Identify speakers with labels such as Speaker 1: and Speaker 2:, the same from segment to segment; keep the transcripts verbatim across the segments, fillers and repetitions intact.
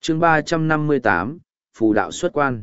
Speaker 1: chương ba trăm năm mươi tám, phù đạo xuất quan.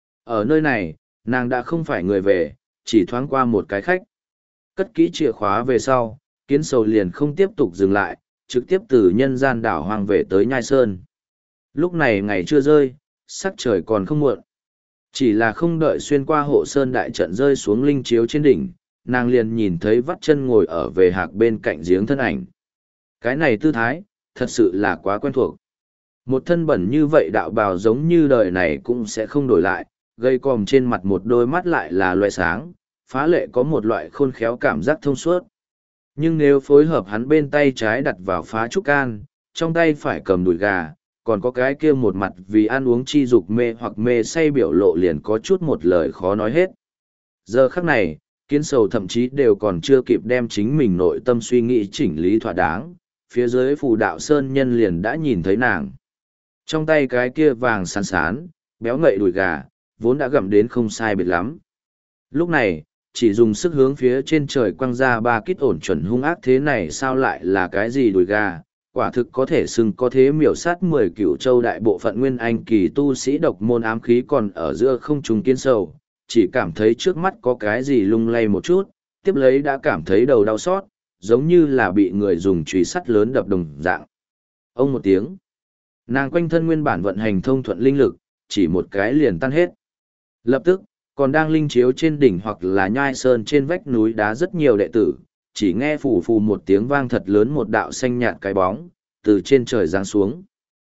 Speaker 1: Ở nơi này, nàng đã không phải người về, chỉ thoáng qua một cái khách. Cất kỹ chìa khóa về sau, Kiến Sầu liền không tiếp tục dừng lại, trực tiếp từ nhân gian đảo hoang về tới Nhai Sơn. Lúc này ngày chưa rơi, sắc trời còn không muộn. Chỉ là không đợi xuyên qua hộ sơn đại trận rơi xuống linh chiếu trên đỉnh, nàng liền nhìn thấy vắt chân ngồi ở về hạc bên cạnh giếng thân ảnh. Cái này tư thái, thật sự là quá quen thuộc. Một thân bẩn như vậy đạo bào giống như đời này cũng sẽ không đổi lại, gây còm trên mặt một đôi mắt lại là loại sáng, phá lệ có một loại khôn khéo cảm giác thông suốt. Nhưng nếu phối hợp hắn bên tay trái đặt vào phá trúc can, trong tay phải cầm đùi gà, còn có cái kia một mặt vì ăn uống chi dục mê hoặc mê say biểu lộ liền có chút một lời khó nói hết. Giờ khắc này, Kiến Sầu thậm chí đều còn chưa kịp đem chính mình nội tâm suy nghĩ chỉnh lý thỏa đáng, phía dưới phù đạo sơn nhân liền đã nhìn thấy nàng. Trong tay cái kia vàng sán sán, béo ngậy đùi gà, vốn đã gặm đến không sai biệt lắm. Lúc này, chỉ dùng sức hướng phía trên trời quăng ra ba kít ổn chuẩn hung ác thế này sao lại là cái gì đùi gà, quả thực có thể xưng có thế miểu sát mười cựu châu đại bộ phận nguyên anh kỳ tu sĩ độc môn ám khí còn ở giữa không trung Kiến Sầu, chỉ cảm thấy trước mắt có cái gì lung lay một chút, tiếp lấy đã cảm thấy đầu đau xót, giống như là bị người dùng chùy sắt lớn đập đồng dạng. Ông một tiếng, nàng quanh thân nguyên bản vận hành thông thuận linh lực, chỉ một cái liền tan hết. Lập tức, còn đang linh chiếu trên đỉnh hoặc là Nhai Sơn trên vách núi đá rất nhiều đệ tử, chỉ nghe phù phù một tiếng vang thật lớn, một đạo xanh nhạt cái bóng, từ trên trời giáng xuống.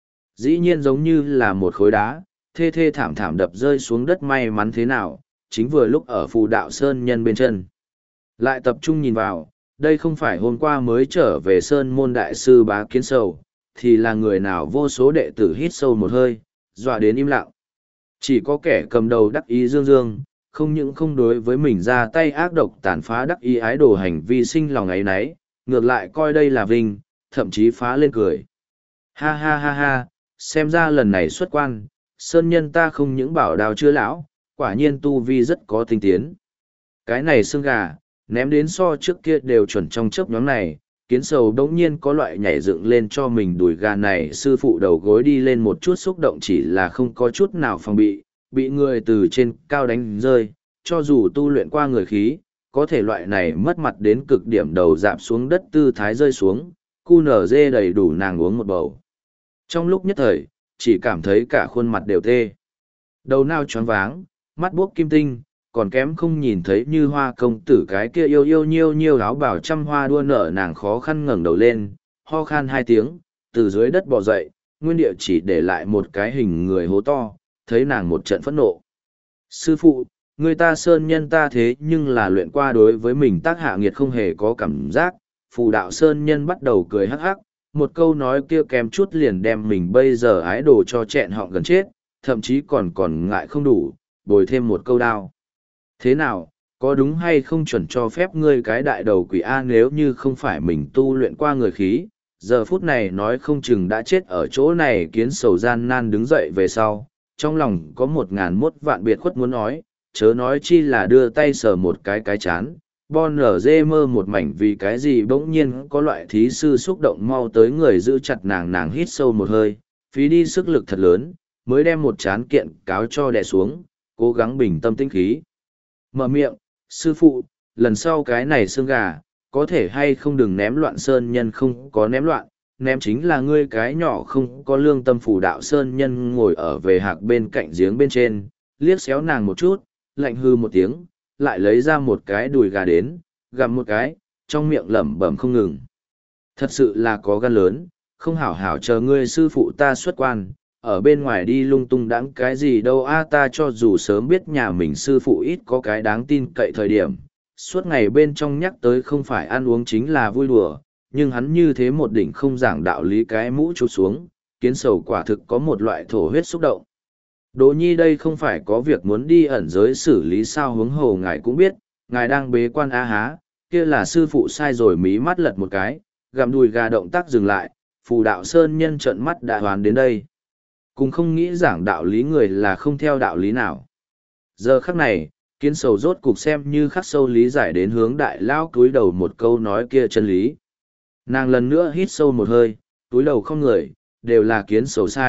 Speaker 1: Dĩ nhiên giống như là một khối đá, thê thê thảm thảm đập rơi xuống đất, may mắn thế nào, chính vừa lúc ở phù đạo Sơn nhân bên chân. Lại tập trung nhìn vào, đây không phải hôm qua mới trở về Sơn môn đại sư Bá Kiến Sầu, thì là người nào. Vô số đệ tử hít sâu một hơi, dọa đến im lặng. Chỉ có kẻ cầm đầu đắc ý dương dương, không những không đối với mình ra tay ác độc tàn phá đắc ý ái đồ hành vi sinh lòng ấy nấy, ngược lại coi đây là vinh, thậm chí phá lên cười. Ha ha ha ha, xem ra lần này xuất quan, sơn nhân ta không những bảo đào chưa lão, quả nhiên tu vi rất có tinh tiến. Cái này xương gà, ném đến so trước kia đều chuẩn trong chớp nhóm này, Kiến Sầu đống nhiên có loại nhảy dựng lên cho mình đùi gà này, sư phụ đầu gối đi lên một chút xúc động, chỉ là không có chút nào phòng bị, bị người từ trên cao đánh rơi, cho dù tu luyện qua người khí, có thể loại này mất mặt đến cực điểm đầu dạp xuống đất tư thái rơi xuống, cu nở dê đầy đủ nàng uống một bầu. Trong lúc nhất thời, chỉ cảm thấy cả khuôn mặt đều tê. Đầu nao choáng váng, mắt buốc kim tinh, còn kém không nhìn thấy Như Hoa công tử cái kia yêu yêu nhiêu nhiêu áo bảo trăm hoa đua nở, nàng khó khăn ngẩng đầu lên, ho khan hai tiếng, từ dưới đất bò dậy, nguyên địa chỉ để lại một cái hình người hố to, thấy nàng một trận phẫn nộ. Sư phụ, người ta sơn nhân ta thế nhưng là luyện qua, đối với mình tác hạ nghiệt không hề có cảm giác. Phù đạo sơn nhân bắt đầu cười hắc hắc, một câu nói kia kém chút liền đem mình bây giờ ái đồ cho chẹn họ gần chết, thậm chí còn còn ngại không đủ, bồi thêm một câu đao. Thế nào, có đúng hay không chuẩn cho phép ngươi cái đại đầu quỷ A, nếu như không phải mình tu luyện qua người khí, giờ phút này nói không chừng đã chết ở chỗ này. Kiến Sầu gian nan đứng dậy về sau, trong lòng có một ngàn mốt vạn biệt khuất muốn nói, chớ nói chi là đưa tay sờ một cái cái chán, bon nở dê mơ một mảnh. Vì cái gì bỗng nhiên có loại thí sư xúc động mau tới người giữ chặt nàng, nàng hít sâu một hơi, phí đi sức lực thật lớn, mới đem một chán kiện cáo cho đè xuống, cố gắng bình tâm tĩnh khí. Mở miệng, sư phụ, lần sau cái này xương gà, có thể hay không đừng ném loạn. Sơn nhân không có ném loạn, ném chính là ngươi cái nhỏ không có lương tâm. Phù đạo sơn nhân ngồi ở về hạc bên cạnh giếng bên trên, liếc xéo nàng một chút, lạnh hư một tiếng, lại lấy ra một cái đùi gà đến, gặm một cái, trong miệng lẩm bẩm không ngừng. Thật sự là có gan lớn, không hảo hảo chờ ngươi sư phụ ta xuất quan, ở bên ngoài đi lung tung đãng cái gì đâu a. Ta cho dù sớm biết nhà mình sư phụ ít có cái đáng tin cậy thời điểm, suốt ngày bên trong nhắc tới không phải ăn uống chính là vui đùa, nhưng hắn như thế một đỉnh không giảng đạo lý, cái mũ chụp xuống, Kiến Sầu quả thực có một loại thổ huyết xúc động. Đỗ nhi đây không phải có việc muốn đi ẩn giới xử lý sao? Huống hồ ngài cũng biết, ngài đang bế quan a há, kia là sư phụ sai rồi. Mí mắt lật một cái, gặm đùi gà động tác dừng lại, phù đạo sơn nhân trợn mắt đã hoàn đến đây. Cùng không nghĩ giảng đạo lý người là không theo đạo lý nào. Giờ khắc này, Kiến Sầu rốt cục xem như khắc sâu lý giải đến hướng đại lao cúi đầu một câu nói kia chân lý. Nàng lần nữa hít sâu một hơi, cúi đầu không người, đều là Kiến Sầu sai,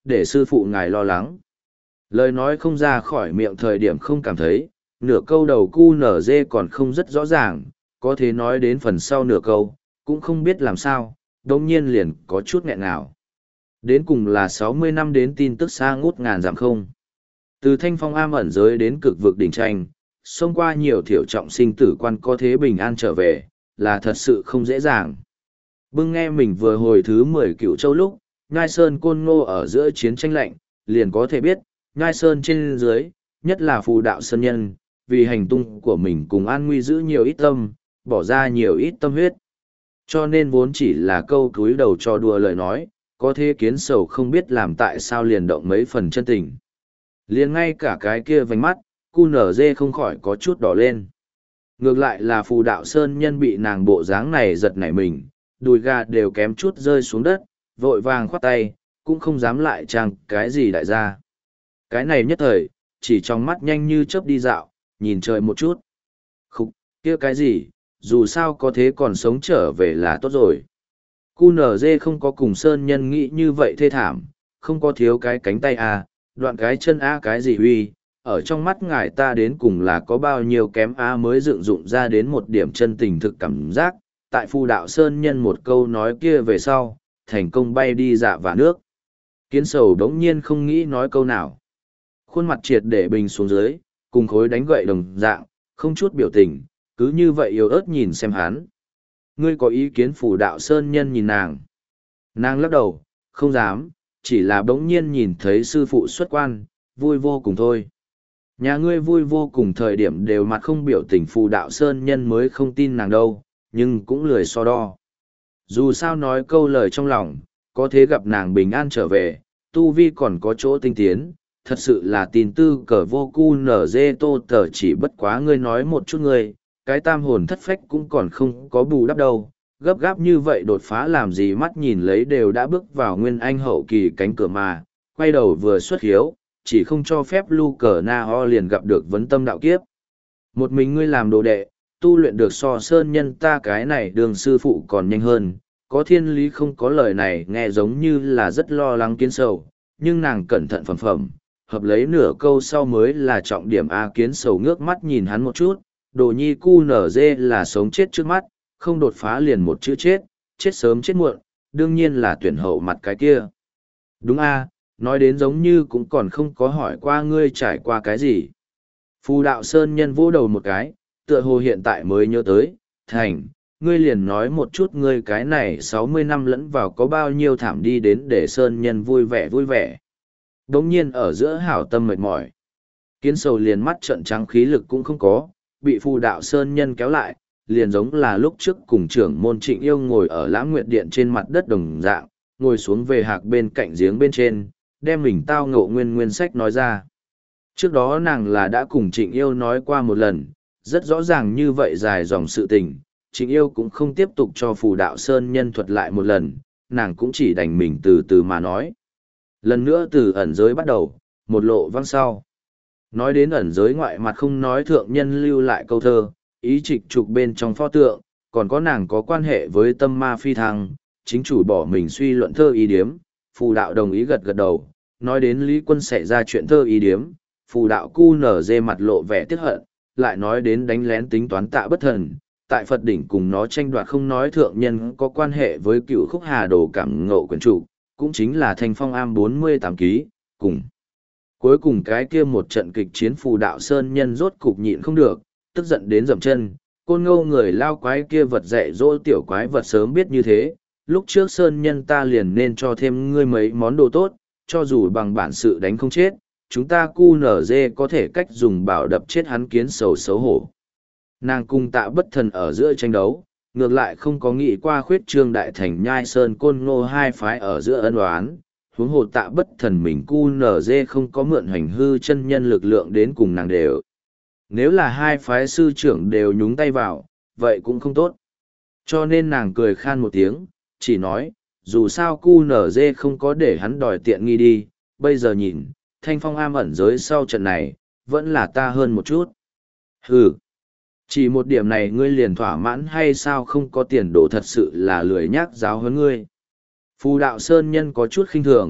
Speaker 1: để sư phụ ngài lo lắng. Lời nói không ra khỏi miệng thời điểm không cảm thấy, nửa câu đầu cu nở dê còn không rất rõ ràng, có thể nói đến phần sau nửa câu, cũng không biết làm sao, đồng nhiên liền có chút nghẹn ngào. Đến cùng là sáu mươi năm đến tin tức xa ngút ngàn dặm không. Từ thanh phong am ẩn giới đến cực vực đỉnh tranh, xông qua nhiều thiểu trọng sinh tử quan có thế bình an trở về, là thật sự không dễ dàng. Bưng nghe mình vừa hồi thứ mười cựu châu lúc, Nhai Sơn Côn Ngô ở giữa chiến tranh lạnh, liền có thể biết, Nhai Sơn trên dưới, nhất là phù đạo sơn nhân, vì hành tung của mình cùng an nguy giữ nhiều ít tâm, bỏ ra nhiều ít tâm huyết. Cho nên vốn chỉ là câu cúi đầu cho đùa lời nói, có thế kiến sầu không biết làm tại sao liền động mấy phần chân tình. Liền ngay cả cái kia vành mắt, cu nở dê không khỏi có chút đỏ lên. Ngược lại là phù đạo sơn nhân bị nàng bộ dáng này giật nảy mình, đùi gà đều kém chút rơi xuống đất, vội vàng khoát tay, cũng không dám lại trang cái gì đại gia. Cái này nhất thời, chỉ trong mắt nhanh như chớp đi dạo, nhìn trời một chút. Khúc, kia cái gì, dù sao có thế còn sống trở về là tốt rồi. cu nở dê không có cùng sơn nhân nghĩ như vậy thê thảm, không có thiếu cái cánh tay à, đoạn cái chân a cái gì huy, ở trong mắt ngài ta đến cùng là có bao nhiêu kém a mới dựng dụng ra đến một điểm chân tình thực cảm giác, tại phù đạo sơn nhân một câu nói kia về sau, thành công bay đi dạ và nước. Kiến sầu đống nhiên không nghĩ nói câu nào. Khuôn mặt triệt để bình xuống dưới, cùng khối đánh gậy đồng dạng, không chút biểu tình, cứ như vậy yếu ớt nhìn xem hắn. Ngươi có ý kiến phù đạo sơn nhân nhìn nàng. Nàng lắc đầu, không dám, chỉ là bỗng nhiên nhìn thấy sư phụ xuất quan, vui vô cùng thôi. Nhà ngươi vui vô cùng thời điểm đều mặt không biểu tình phù đạo sơn nhân mới không tin nàng đâu, nhưng cũng lười so đo. Dù sao nói câu lời trong lòng, có thế gặp nàng bình an trở về, tu vi còn có chỗ tinh tiến, thật sự là tin tư cờ vô cu nở dê tô tờ chỉ bất quá ngươi nói một chút ngươi, cái tam hồn thất phách cũng còn không có bù đắp đâu, gấp gáp như vậy đột phá làm gì mắt nhìn lấy đều đã bước vào nguyên anh hậu kỳ cánh cửa mà, quay đầu vừa xuất hiếu, chỉ không cho phép lưu cờ na ho liền gặp được vấn tâm đạo kiếp. Một mình ngươi làm đồ đệ, tu luyện được so sơn nhân ta cái này đường sư phụ còn nhanh hơn, có thiên lý không có lời này nghe giống như là rất lo lắng kiến sầu, nhưng nàng cẩn thận phẩm phẩm, hợp lấy nửa câu sau mới là trọng điểm A. Kiến sầu ngước mắt nhìn hắn một chút, đồ nhi cu nở dê là sống chết trước mắt, không đột phá liền một chữ chết, chết sớm chết muộn, đương nhiên là tuyển hậu mặt cái kia. Đúng A, nói đến giống như cũng còn không có hỏi qua ngươi trải qua cái gì. Phù đạo sơn nhân vỗ đầu một cái, tựa hồ hiện tại mới nhớ tới, thành, ngươi liền nói một chút ngươi cái này sáu mươi năm lẫn vào có bao nhiêu thảm đi đến để sơn nhân vui vẻ vui vẻ. Đống nhiên ở giữa hảo tâm mệt mỏi. Kiến sầu liền mắt trận trắng khí lực cũng không có, bị phù đạo sơn nhân kéo lại, liền giống là lúc trước cùng trưởng môn Trịnh Yêu ngồi ở Lãng Nguyệt Điện trên mặt đất đồng dạng, ngồi xuống về hạc bên cạnh giếng bên trên, đem mình tao ngộ nguyên nguyên sách nói ra. Trước đó nàng là đã cùng Trịnh Yêu nói qua một lần, rất rõ ràng như vậy dài dòng sự tình, Trịnh Yêu cũng không tiếp tục cho phù đạo sơn nhân thuật lại một lần, nàng cũng chỉ đành mình từ từ mà nói. Lần nữa từ ẩn giới bắt đầu, một lộ văng sau. Nói đến ẩn giới ngoại mặt không nói thượng nhân lưu lại câu thơ, ý trịch trục bên trong pho tượng, còn có nàng có quan hệ với tâm ma phi thăng, chính chủ bỏ mình suy luận thơ ý điếm, phù đạo đồng ý gật gật đầu, nói đến Lý Quân xảy ra chuyện thơ ý điếm, phù đạo cu nở dê mặt lộ vẻ tiếc hận, lại nói đến đánh lén tính toán tạ bất thần, tại Phật đỉnh cùng nó tranh đoạt không nói thượng nhân có quan hệ với cựu khúc hà đồ cảm ngộ quyền chủ, cũng chính là thanh phong am bốn mươi tám ký, cùng. Cuối cùng cái kia một trận kịch chiến phù đạo sơn nhân rốt cục nhịn không được, tức giận đến dậm chân, côn ngô người lao quái kia vật dạy dỗ tiểu quái vật sớm biết như thế, lúc trước sơn nhân ta liền nên cho thêm ngươi mấy món đồ tốt, cho dù bằng bản sự đánh không chết, chúng ta cu nở dê có thể cách dùng bảo đập chết hắn kiến sầu xấu hổ. Nàng cung tạ bất thần ở giữa tranh đấu, ngược lại không có nghĩ qua khuyết trương đại thành nhai sơn côn ngô hai phái ở giữa ân oán, huống hồ tạ bất thần mình cu nở dê không có mượn hành hư chân nhân lực lượng đến cùng nàng đều. Nếu là hai phái sư trưởng đều nhúng tay vào, vậy cũng không tốt. Cho nên nàng cười khan một tiếng, chỉ nói, dù sao cu nở dê không có để hắn đòi tiện nghi đi, bây giờ nhìn, thanh phong am ẩn giới sau trận này, vẫn là ta hơn một chút. Hừ, chỉ một điểm này ngươi liền thỏa mãn hay sao không có tiền đồ thật sự là lười nhác giáo huấn ngươi. Phù đạo sơn nhân có chút khinh thường,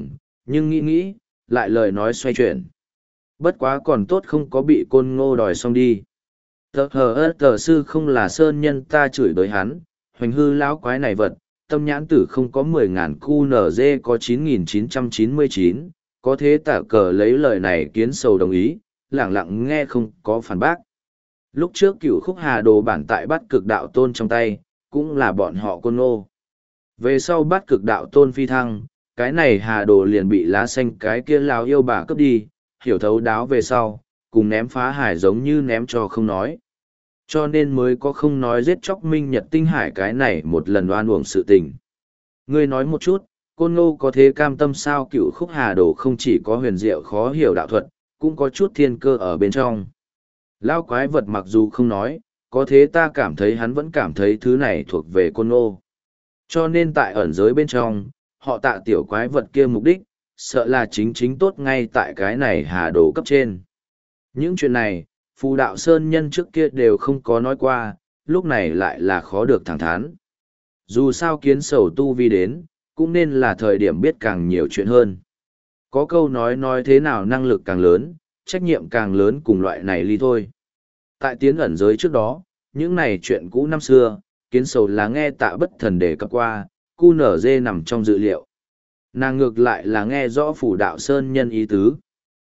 Speaker 1: nhưng nghĩ nghĩ, lại lời nói xoay chuyển. Bất quá còn tốt không có bị côn ngô đòi xong đi. Tờ hờ ớt tờ sư không là sơn nhân ta chửi đối hắn, hoành hư lão quái này vật, tâm nhãn tử không có mười ngàn cu nở dê có chín nghìn chín trăm chín mươi chín, có thế tả cờ lấy lời này kiến sầu đồng ý, lẳng lặng nghe không có phản bác. Lúc trước cửu khúc hà đồ bản tại bắt cực đạo tôn trong tay, cũng là bọn họ côn ngô. Về sau bắt cực đạo tôn phi thăng, cái này hà đồ liền bị lá xanh cái kia lao yêu bà cướp đi, hiểu thấu đáo về sau, cùng ném phá hải giống như ném cho không nói. Cho nên mới có không nói giết chóc minh nhật tinh hải cái này một lần oan uổng sự tình. Ngươi nói một chút, côn ngô có thế cam tâm sao cựu khúc hà đồ không chỉ có huyền diệu khó hiểu đạo thuật, cũng có chút thiên cơ ở bên trong. Lao quái vật mặc dù không nói, có thế ta cảm thấy hắn vẫn cảm thấy thứ này thuộc về côn ngô. Cho nên tại ẩn giới bên trong, họ tạ tiểu quái vật kia mục đích, sợ là chính chính tốt ngay tại cái này hà đồ cấp trên. Những chuyện này, phù đạo sơn nhân trước kia đều không có nói qua, lúc này lại là khó được thẳng thắn. Dù sao kiến sầu tu vi đến, cũng nên là thời điểm biết càng nhiều chuyện hơn. Có câu nói nói thế nào năng lực càng lớn, trách nhiệm càng lớn cùng loại này ly thôi. Tại tiến ẩn giới trước đó, những này chuyện cũ năm xưa, kiến sầu là nghe tạ bất thần đề cập qua, cu nở dê nằm trong dự liệu. Nàng ngược lại là nghe rõ phủ đạo sơn nhân ý tứ.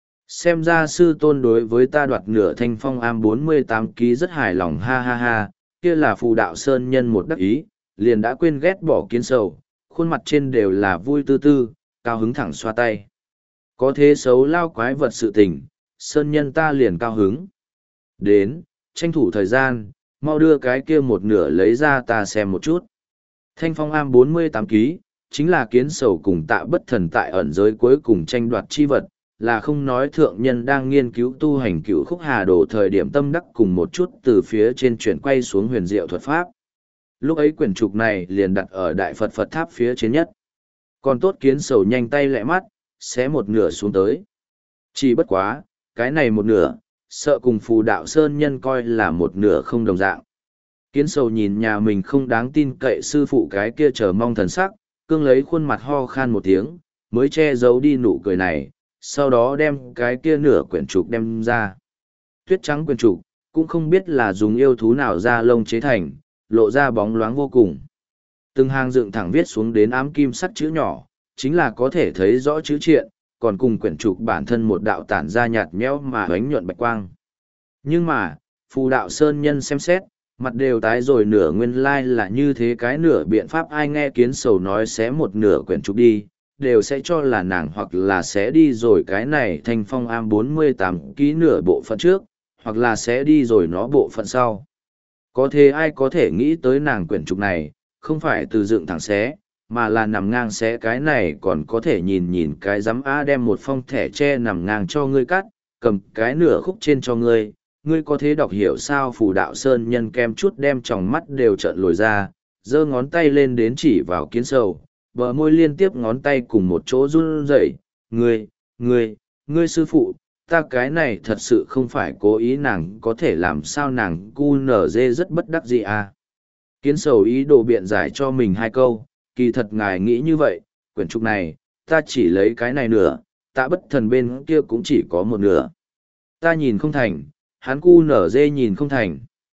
Speaker 1: Xem ra sư tôn đối với ta đoạt nửa thanh phong am bốn mươi tám ký rất hài lòng ha ha ha, kia là phù đạo sơn nhân một đắc ý, liền đã quên ghét bỏ kiến sầu, khuôn mặt trên đều là vui tư tư, cao hứng thẳng xoa tay. Có thế xấu lao quái vật sự tình, sơn nhân ta liền cao hứng. Đến, tranh thủ thời gian, mau đưa cái kia một nửa lấy ra ta xem một chút. Thanh phong am bốn mươi tám ký, chính là kiến sầu cùng tạ bất thần tại ẩn giới cuối cùng tranh đoạt chi vật, là không nói thượng nhân đang nghiên cứu tu hành cựu khúc hà đồ thời điểm tâm đắc cùng một chút từ phía trên chuyển quay xuống huyền diệu thuật pháp. Lúc ấy quyển trục này liền đặt ở đại Phật Phật tháp phía trên nhất. Còn tốt kiến sầu nhanh tay lẹ mắt, xé một nửa xuống tới. Chỉ bất quá, cái này một nửa, sợ cùng phù đạo sơn nhân coi là một nửa không đồng dạng. Kiến sầu nhìn nhà mình không đáng tin cậy sư phụ cái kia chờ mong thần sắc, cương lấy khuôn mặt ho khan một tiếng, mới che giấu đi nụ cười này, sau đó đem cái kia nửa quyển trục đem ra. Tuyết trắng quyển trục, cũng không biết là dùng yêu thú nào ra lông chế thành, lộ ra bóng loáng vô cùng. Từng hàng dựng thẳng viết xuống đến ám kim sắt chữ nhỏ, chính là có thể thấy rõ chữ triện, còn cùng quyển trục bản thân một đạo tản ra nhạt nhẽo mà ánh nhuận bạch quang. Nhưng mà, phù đạo sơn nhân xem xét, mặt đều tái rồi nửa nguyên lai là như thế cái nửa biện pháp ai nghe kiến sầu nói xé một nửa quyển trục đi, đều sẽ cho là nàng hoặc là sẽ đi rồi cái này thanh phong am bốn mươi tám ký nửa bộ phận trước, hoặc là sẽ đi rồi nó bộ phận sau. Có thể ai có thể nghĩ tới nàng quyển trục này, không phải từ dựng thẳng xé, mà là nằm ngang xé cái này còn có thể nhìn nhìn cái giám á đem một phong thẻ tre nằm ngang cho ngươi cắt, cầm cái nửa khúc trên cho ngươi, ngươi có thể đọc hiểu sao phù đạo sơn nhân kem chút đem tròng mắt đều trợn lồi ra, giơ ngón tay lên đến chỉ vào kiến sầu, bờ môi liên tiếp ngón tay cùng một chỗ run rẩy, ngươi, ngươi, ngươi sư phụ, ta cái này thật sự không phải cố ý nàng có thể làm sao nàng cu nở dê rất bất đắc dĩ à. Kiến sầu ý đồ biện giải cho mình hai câu, kỳ thật ngài nghĩ như vậy, quyển trục này, ta chỉ lấy cái này nửa, tạ bất thần bên kia cũng chỉ có một nửa. Ta nhìn không thành, hắn cu nở dê nhìn không thành.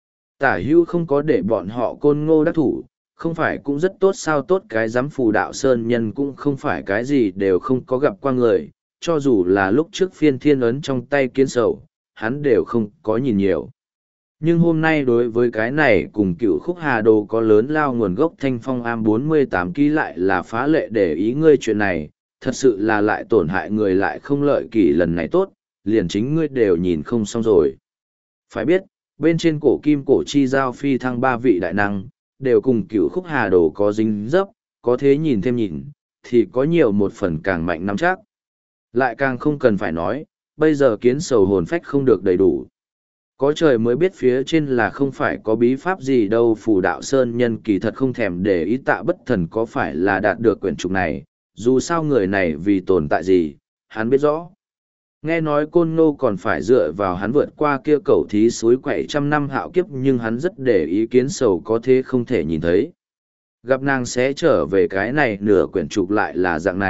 Speaker 1: Tả hữu không có để bọn họ côn ngô đắc thủ, không phải cũng rất tốt sao tốt cái giám phù đạo sơn nhân cũng không phải cái gì đều không có gặp qua người, cho dù là lúc trước phiên thiên ấn trong tay kiến sầu, hắn đều không có nhìn nhiều. Nhưng hôm nay đối với cái này cùng cựu khúc hà đồ có lớn lao nguồn gốc thanh phong am bốn mươi tám ký lại là phá lệ để ý ngươi chuyện này, thật sự là lại tổn hại người lại không lợi kỷ lần này tốt, liền chính ngươi đều nhìn không xong rồi. Phải biết, bên trên cổ kim cổ chi giao phi thăng ba vị đại năng, đều cùng cựu khúc hà đồ có dính dấp, có thế nhìn thêm nhìn, thì có nhiều một phần càng mạnh nắm chắc. Lại càng không cần phải nói, bây giờ kiến sầu hồn phách không được đầy đủ. Có trời mới biết phía trên là không phải có bí pháp gì đâu phù đạo sơn nhân kỳ thật không thèm để ý tạ bất thần có phải là đạt được quyển trục này, dù sao người này vì tồn tại gì, hắn biết rõ. Nghe nói côn ngô còn phải dựa vào hắn vượt qua kia cầu thí suối quậy trăm năm hạo kiếp nhưng hắn rất để ý kiến sầu có thế không thể nhìn thấy. Gặp nàng sẽ trở về cái này nửa quyển trục lại là dạng này,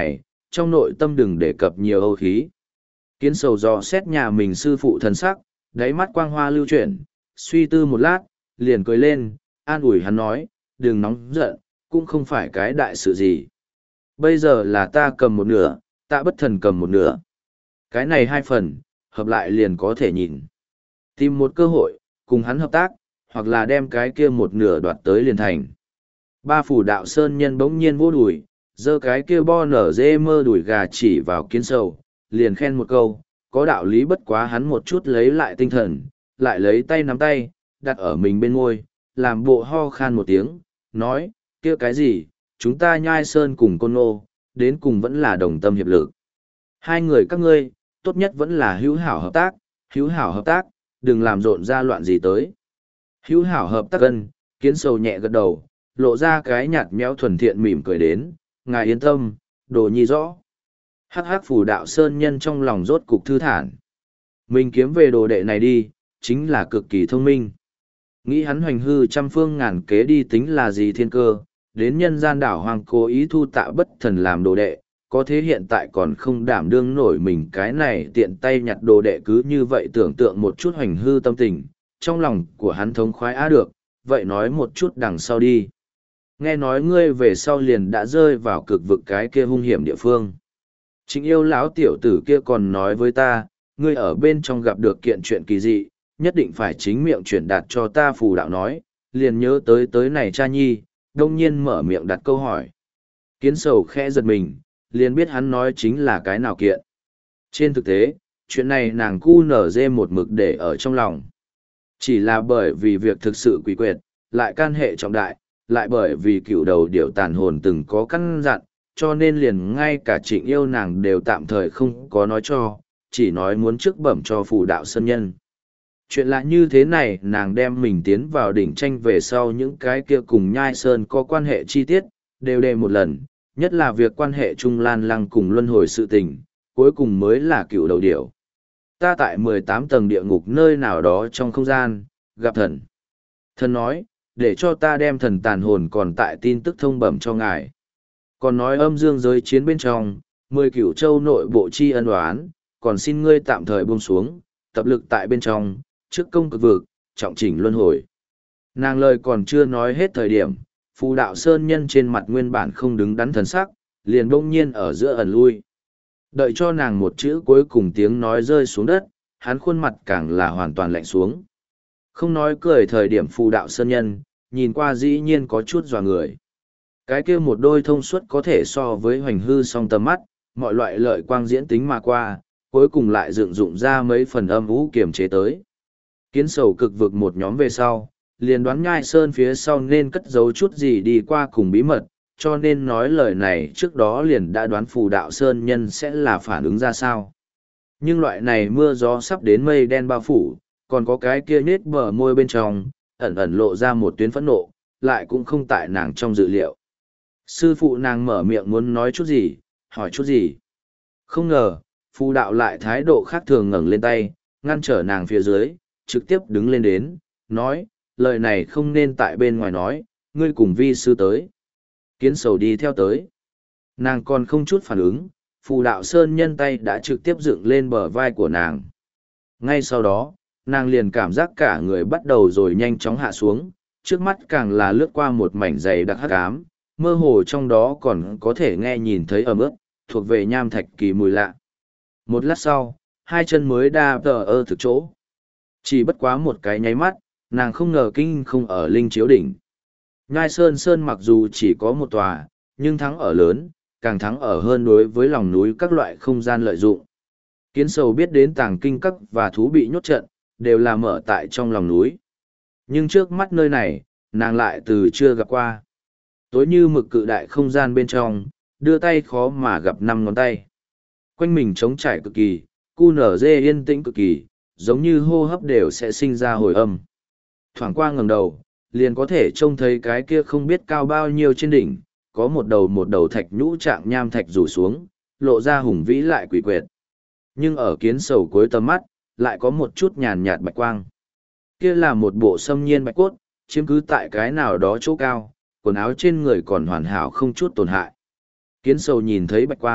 Speaker 1: trong nội tâm đừng đề cập nhiều âu khí. Kiến sầu dò xét nhà mình sư phụ thần sắc, đáy mắt quang hoa lưu chuyển, suy tư một lát, liền cười lên, an ủi hắn nói, đừng nóng giận, cũng không phải cái đại sự gì. Bây giờ là ta cầm một nửa, tạ bất thần cầm một nửa. Cái này hai phần, hợp lại liền có thể nhìn. Tìm một cơ hội, cùng hắn hợp tác, hoặc là đem cái kia một nửa đoạt tới liền thành. Ba phủ đạo sơn nhân bỗng nhiên vô đùi, giơ cái kia bo nở dê mơ đùi gà chỉ vào kiến sầu, liền khen một câu, có đạo lý bất quá hắn một chút lấy lại tinh thần, lại lấy tay nắm tay, đặt ở mình bên ngôi, làm bộ ho khan một tiếng, nói, kia cái gì, chúng ta nhai sơn cùng côn nô, đến cùng vẫn là đồng tâm hiệp lực. Hai người các ngươi, tốt nhất vẫn là hữu hảo hợp tác, hữu hảo hợp tác, đừng làm rộn ra loạn gì tới. Hữu hảo hợp tác cân, kiến sầu nhẹ gật đầu, lộ ra cái nhạt méo thuần thiện mỉm cười đến, ngài yên tâm, đồ nhi rõ. Hắc hắc phủ đạo sơn nhân trong lòng rốt cục thư thản. Mình kiếm về đồ đệ này đi, chính là cực kỳ thông minh. Nghĩ hắn hoành hư trăm phương ngàn kế đi tính là gì thiên cơ, đến nhân gian đảo hoàng cố ý thu tạ bất thần làm đồ đệ, có thế hiện tại còn không đảm đương nổi mình cái này tiện tay nhặt đồ đệ cứ như vậy tưởng tượng một chút hoành hư tâm tình, trong lòng của hắn thống khoái á được, vậy nói một chút đằng sau đi. Nghe nói ngươi về sau liền đã rơi vào cực vực cái kia hung hiểm địa phương. Chính yêu lão tiểu tử kia còn nói với ta, ngươi ở bên trong gặp được kiện chuyện kỳ dị, nhất định phải chính miệng chuyển đạt cho ta phù đạo nói, liền nhớ tới tới này cha nhi, đông nhiên mở miệng đặt câu hỏi. Kiến sầu khẽ giật mình, liền biết hắn nói chính là cái nào kiện. Trên thực tế, chuyện này nàng cu nở dê một mực để ở trong lòng. Chỉ là bởi vì việc thực sự quỷ quyệt, lại can hệ trọng đại, lại bởi vì cựu đầu điệu tàn hồn từng có căn dặn, cho nên liền ngay cả trịnh yêu nàng đều tạm thời không có nói cho, chỉ nói muốn trước bẩm cho phù đạo sân nhân. Chuyện lạ như thế này nàng đem mình tiến vào đỉnh tranh về sau những cái kia cùng nhai sơn có quan hệ chi tiết, đều đề một lần, nhất là việc quan hệ Trung Lan Lăng cùng luân hồi sự tình, cuối cùng mới là cựu đầu điểu. Ta tại mười tám tầng địa ngục nơi nào đó trong không gian, gặp thần. Thần nói, để cho ta đem thần tàn hồn còn tại tin tức thông bẩm cho ngài. Còn nói âm dương giới chiến bên trong, mười cửu châu nội bộ chi ân oán, còn xin ngươi tạm thời buông xuống, tập lực tại bên trong, trước công cực vực, trọng chỉnh luân hồi. Nàng lời còn chưa nói hết thời điểm, phù đạo sơn nhân trên mặt nguyên bản không đứng đắn thần sắc, liền bỗng nhiên ở giữa ẩn lui. Đợi cho nàng một chữ cuối cùng tiếng nói rơi xuống đất, hắn khuôn mặt càng là hoàn toàn lạnh xuống. Không nói cười thời điểm phù đạo sơn nhân, nhìn qua dĩ nhiên có chút dò người. Cái kia một đôi thông suốt có thể so với hoành hư song tầm mắt, mọi loại lợi quang diễn tính mà qua, cuối cùng lại dựng dụng ra mấy phần âm vũ kiềm chế tới. Kiến sầu cực vực một nhóm về sau, liền đoán nhai sơn phía sau nên cất giấu chút gì đi qua cùng bí mật, cho nên nói lời này trước đó liền đã đoán phù đạo sơn nhân sẽ là phản ứng ra sao. Nhưng loại này mưa gió sắp đến mây đen bao phủ, còn có cái kia nết bờ môi bên trong, ẩn ẩn lộ ra một tuyến phẫn nộ, lại cũng không tại nàng trong dự liệu. Sư phụ nàng mở miệng muốn nói chút gì, hỏi chút gì. Không ngờ, phù đạo lại thái độ khác thường ngẩng lên tay, ngăn trở nàng phía dưới, trực tiếp đứng lên đến, nói, lời này không nên tại bên ngoài nói, ngươi cùng vi sư tới. Kiến sầu đi theo tới. Nàng còn không chút phản ứng, phù đạo sơn nhân tay đã trực tiếp dựng lên bờ vai của nàng. Ngay sau đó, nàng liền cảm giác cả người bắt đầu rồi nhanh chóng hạ xuống, trước mắt càng là lướt qua một mảnh dày đặc hắc ám, mơ hồ trong đó còn có thể nghe nhìn thấy ẩm ướt, thuộc về nham thạch kỳ mùi lạ. Một lát sau, hai chân mới đa tờ ơ thực chỗ. Chỉ bất quá một cái nháy mắt, nàng không ngờ kinh không ở linh chiếu đỉnh. Nhai Sơn Sơn mặc dù chỉ có một tòa, nhưng thắng ở lớn, càng thắng ở hơn đối với lòng núi các loại không gian lợi dụng. Kiến sầu biết đến tàng kinh các và thú bị nhốt trận, đều là mở tại trong lòng núi. Nhưng trước mắt nơi này, nàng lại từ chưa gặp qua. Tối như mực cự đại không gian bên trong, đưa tay khó mà gặp năm ngón tay. Quanh mình trống trải cực kỳ, cu nở dê yên tĩnh cực kỳ, giống như hô hấp đều sẽ sinh ra hồi âm. Thoảng qua ngẩng đầu, liền có thể trông thấy cái kia không biết cao bao nhiêu trên đỉnh, có một đầu một đầu thạch nhũ trạng nham thạch rủ xuống, lộ ra hùng vĩ lại quỷ quyệt. Nhưng ở kiến sầu cuối tầm mắt, lại có một chút nhàn nhạt bạch quang. Kia là một bộ xâm nhiên bạch cốt, chiếm cứ tại cái nào đó chỗ cao, quần áo trên người còn hoàn hảo không chút tổn hại. Kiến sầu nhìn thấy bạch quang,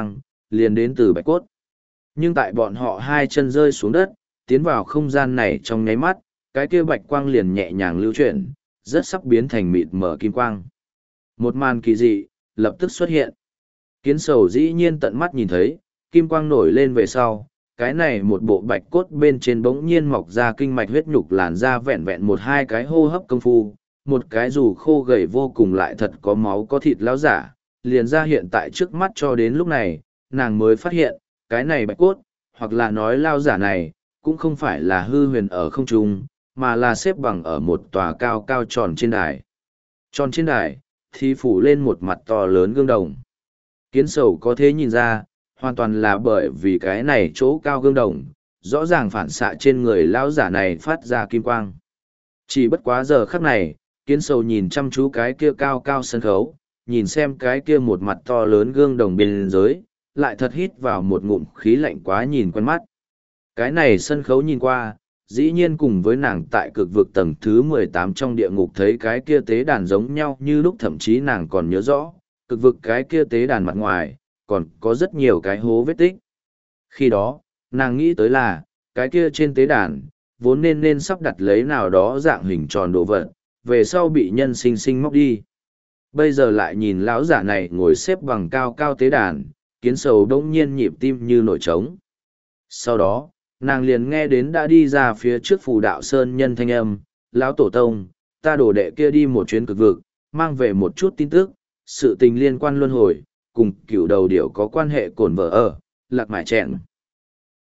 Speaker 1: liền đến từ bạch cốt. Nhưng tại bọn họ hai chân rơi xuống đất, tiến vào không gian này trong nháy mắt, cái kia bạch quang liền nhẹ nhàng lưu chuyển, rất sắp biến thành mịt mở kim quang. Một màn kỳ dị, lập tức xuất hiện. Kiến sầu dĩ nhiên tận mắt nhìn thấy, kim quang nổi lên về sau, cái này một bộ bạch cốt bên trên bỗng nhiên mọc ra kinh mạch huyết nhục làn ra vẹn vẹn một hai cái hô hấp công phu, một cái dù khô gầy vô cùng lại thật có máu có thịt lão giả, liền ra hiện tại trước mắt cho đến lúc này, nàng mới phát hiện, cái này bạch cốt, hoặc là nói lao giả này, cũng không phải là hư huyền ở không trung, mà là xếp bằng ở một tòa cao cao tròn trên đài. Tròn trên đài, thì phủ lên một mặt to lớn gương đồng. Kiến sầu có thế nhìn ra, hoàn toàn là bởi vì cái này chỗ cao gương đồng, rõ ràng phản xạ trên người lão giả này phát ra kim quang. Chỉ bất quá giờ khắc này, kiến sầu nhìn chăm chú cái kia cao cao sân khấu, nhìn xem cái kia một mặt to lớn gương đồng bên dưới, lại thật hít vào một ngụm khí lạnh quá nhìn quen mắt. Cái này sân khấu nhìn qua, dĩ nhiên cùng với nàng tại cực vực tầng thứ mười tám trong địa ngục thấy cái kia tế đàn giống nhau như lúc, thậm chí nàng còn nhớ rõ, cực vực cái kia tế đàn mặt ngoài, còn có rất nhiều cái hố vết tích. Khi đó, nàng nghĩ tới là, cái kia trên tế đàn, vốn nên nên sắp đặt lấy nào đó dạng hình tròn đồ vật, về sau bị nhân sinh sinh móc đi. Bây giờ lại nhìn lão giả này ngồi xếp bằng cao cao tế đàn, kiến sầu đông nhiên nhịp tim như nổi trống. Sau đó, nàng liền nghe đến đã đi ra phía trước phù đạo sơn nhân thanh âm, lão tổ tông, ta đổ đệ kia đi một chuyến cực vực, mang về một chút tin tức, sự tình liên quan luân hồi, cùng cựu đầu điểu có quan hệ cổn vợ ở, lạc mải chẹn.